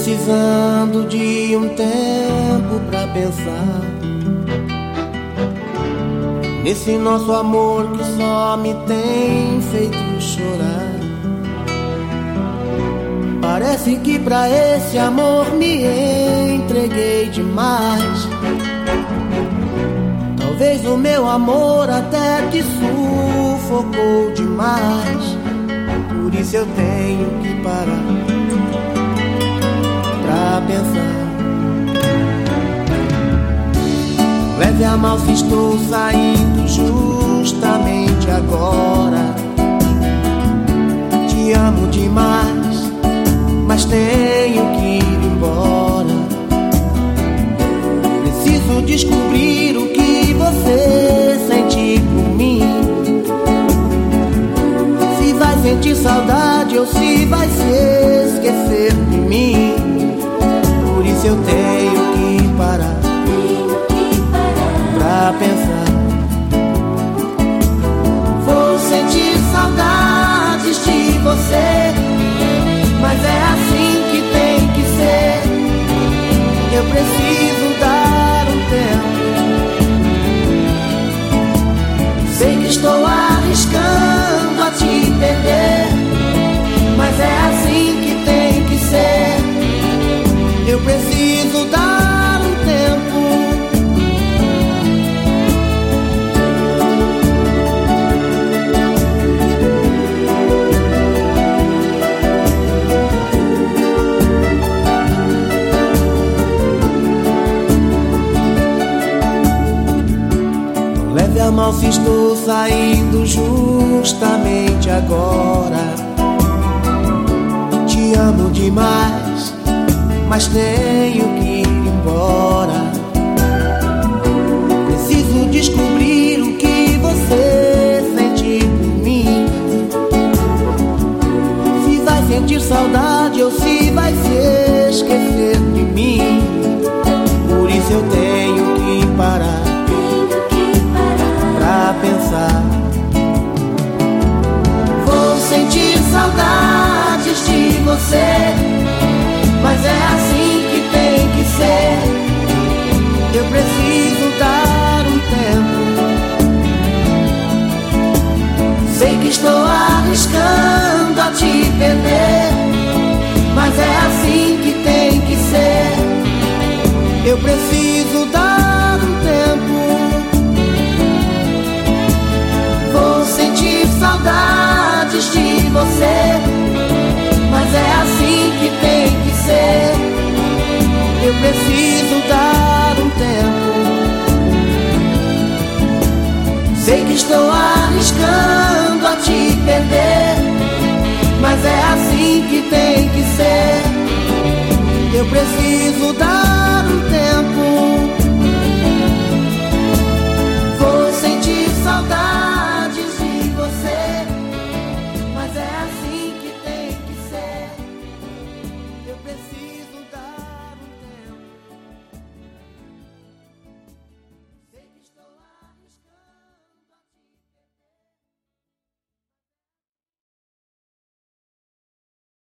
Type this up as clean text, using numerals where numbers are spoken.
precisando de um tempo pra pensar nesse nosso amor que só me tem feito chorar. Parece que pra esse amor me entreguei demais. Talvez o meu amor até te sufocou demais. Por isso eu tenho que parar pra pensar. Leve a mal se estou saindo justamente agora. Te amo demais, mas tenho que ir embora. Preciso descobrir o que você sente por mim. Se vai sentir saudade ou se vai se esquecer de mim. Por isso eu tenho que parar pra pensar. Vou sentir saudades de você, mas é assim que tem que ser. Eu preciso dar um tempo. Sei que estou arriscando a te perder, mas é assim que tem que ser. Eu preciso dar um tempo. Não leve a mal se estou saindo justamente agora. Te amo demais, mas tenho que ir embora. Preciso descobrir o que você sente por mim. Se vai sentir saudade ou se vai se esquecer de mim. Por isso eu tenho que parar pra pensar. Vou sentir saudades de você, mas é assim que tem que ser. Eu preciso dar um tempo. Sei que estou arriscando a te perder, mas é assim que tem que ser. Eu preciso dar um tempo. Vou sentir saudades de você, mas é assim que tem que ser. Eu preciso dar um tempo. Sei que estou arriscando a te perder, mas é assim que tem que ser. Eu preciso